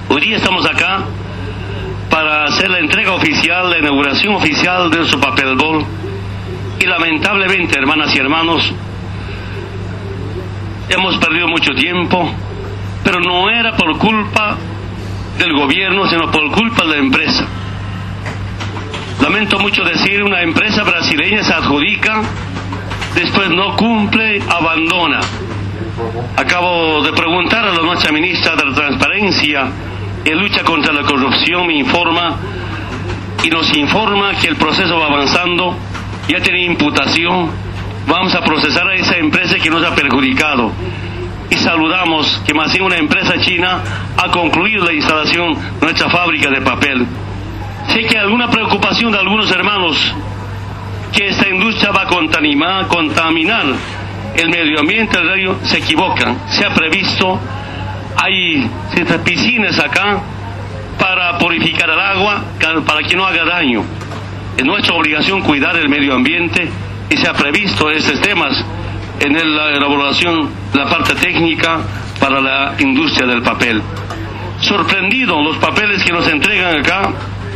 Hoy día estamos acá para hacer la entrega oficial, la inauguración oficial de nuestro papel bol. Y lamentablemente, hermanas y hermanos, hemos perdido mucho tiempo, pero no era por culpa del gobierno, sino por culpa de la empresa. Lamento mucho decir, una empresa brasileña se adjudica, después no cumple, abandona. Acabo de preguntar a la nuestra ministra de la Transparencia y Lucha contra la Corrupción, me informa y nos informa que el proceso va avanzando, ya tiene imputación, vamos a procesar a esa empresa que nos ha perjudicado. Y saludamos que más bien una empresa china ha concluido la instalación de nuestra fábrica de papel. Sé que hay alguna preocupación de algunos hermanos que esta industria va a contaminar el medio ambiente, se equivocan. Se ha previsto, hay piscinas acá para purificar el agua, para que no haga daño. Es nuestra obligación cuidar el medio ambiente y se ha previsto estos temas en la elaboración de la parte técnica para la industria del papel. Sorprendido los papeles que nos entregan acá,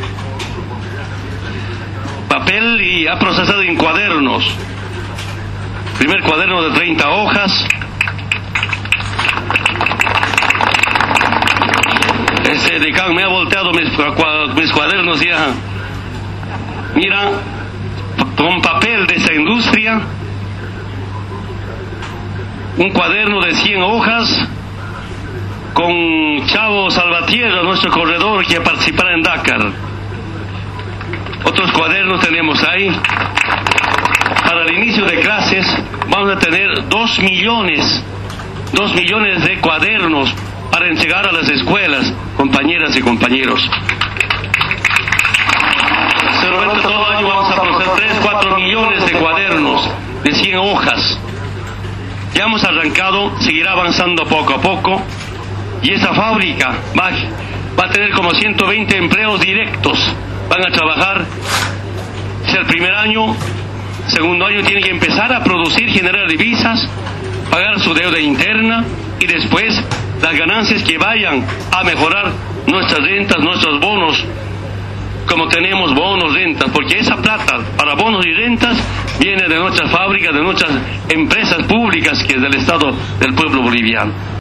papel y ha procesado en cuadernos. Primer cuaderno de 30 hojas. Ese decán me ha volteado mis cuadernos ya. Mira, con papel de esa industria, un cuaderno de 100 hojas con Chavo Salvatierra, nuestro corredor que participará en Dakar. Otros cuadernos tenemos ahí. Para el inicio de clases vamos a tener 2 millones de cuadernos para entregar a las escuelas, compañeras y compañeros. Seguramente todo el año vamos a procesar 3-4 millones de cuadernos de 100 hojas. Ya hemos arrancado, seguirá avanzando poco a poco, y esa fábrica va a tener como 120 empleos directos. Van a trabajar, si el primer año, segundo año tienen que empezar a producir, generar divisas, pagar su deuda interna y después las ganancias que vayan a mejorar nuestras rentas, nuestros bonos, como tenemos bonos, rentas, porque esa plata para bonos y rentas viene de nuestras fábricas, de nuestras empresas públicas, que es del Estado del pueblo boliviano.